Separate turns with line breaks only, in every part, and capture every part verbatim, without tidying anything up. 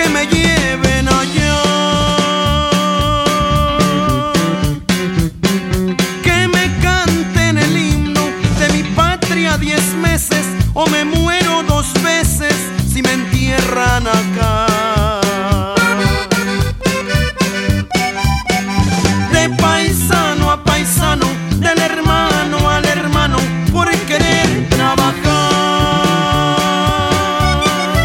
que me lleven allá, que me canten el himno de mi patria diez meses, o me muero dos veces si me entierran acá. De paisano a paisano, del hermano al hermano, por querer trabajar,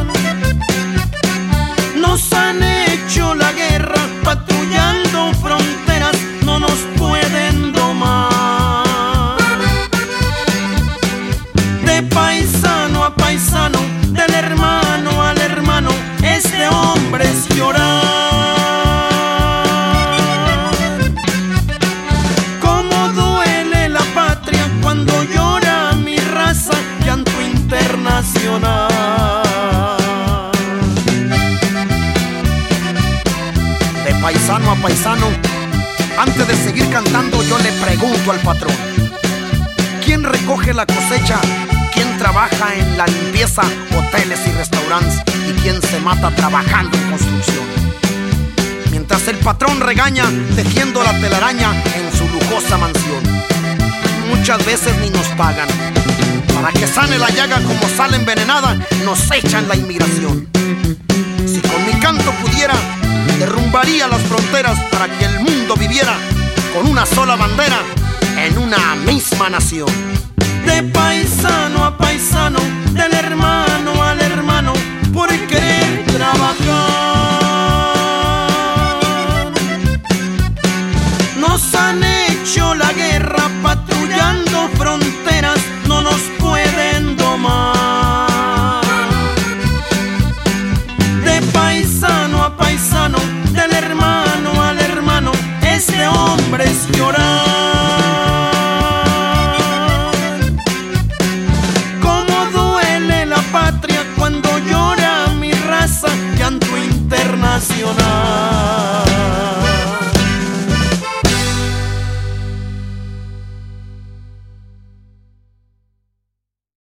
nos han hecho la guerra, patrullando fronteras, no nos pueden domar. De paisano a paisano, del hermano al hermano, este hombre es llorar. Cómo duele la patria cuando llora mi raza, llanto internacional. De paisano a paisano, antes de seguir cantando yo le pregunto al patrón: ¿quién recoge la cosecha? ¿Quién trabaja en la limpieza, hoteles y restaurantes? ¿Y quién se mata trabajando en construcción? Mientras el patrón regaña, tejiendo la telaraña en su lujosa mansión. Muchas veces ni nos pagan. Para que sane la llaga como sal envenenada, nos echan la inmigración. Si con mi canto pudiera, derrumbaría las fronteras para que el mundo viviera con una sola bandera en una misma nación. De paisano a paisano, del hermano al hermano, por querer trabajar, nos han hecho la guerra, patrullando fronteras, no nos pueden domar. De paisano a paisano, del hermano al hermano, este hombre es llorar. Cuando llora mi raza, llanto internacional.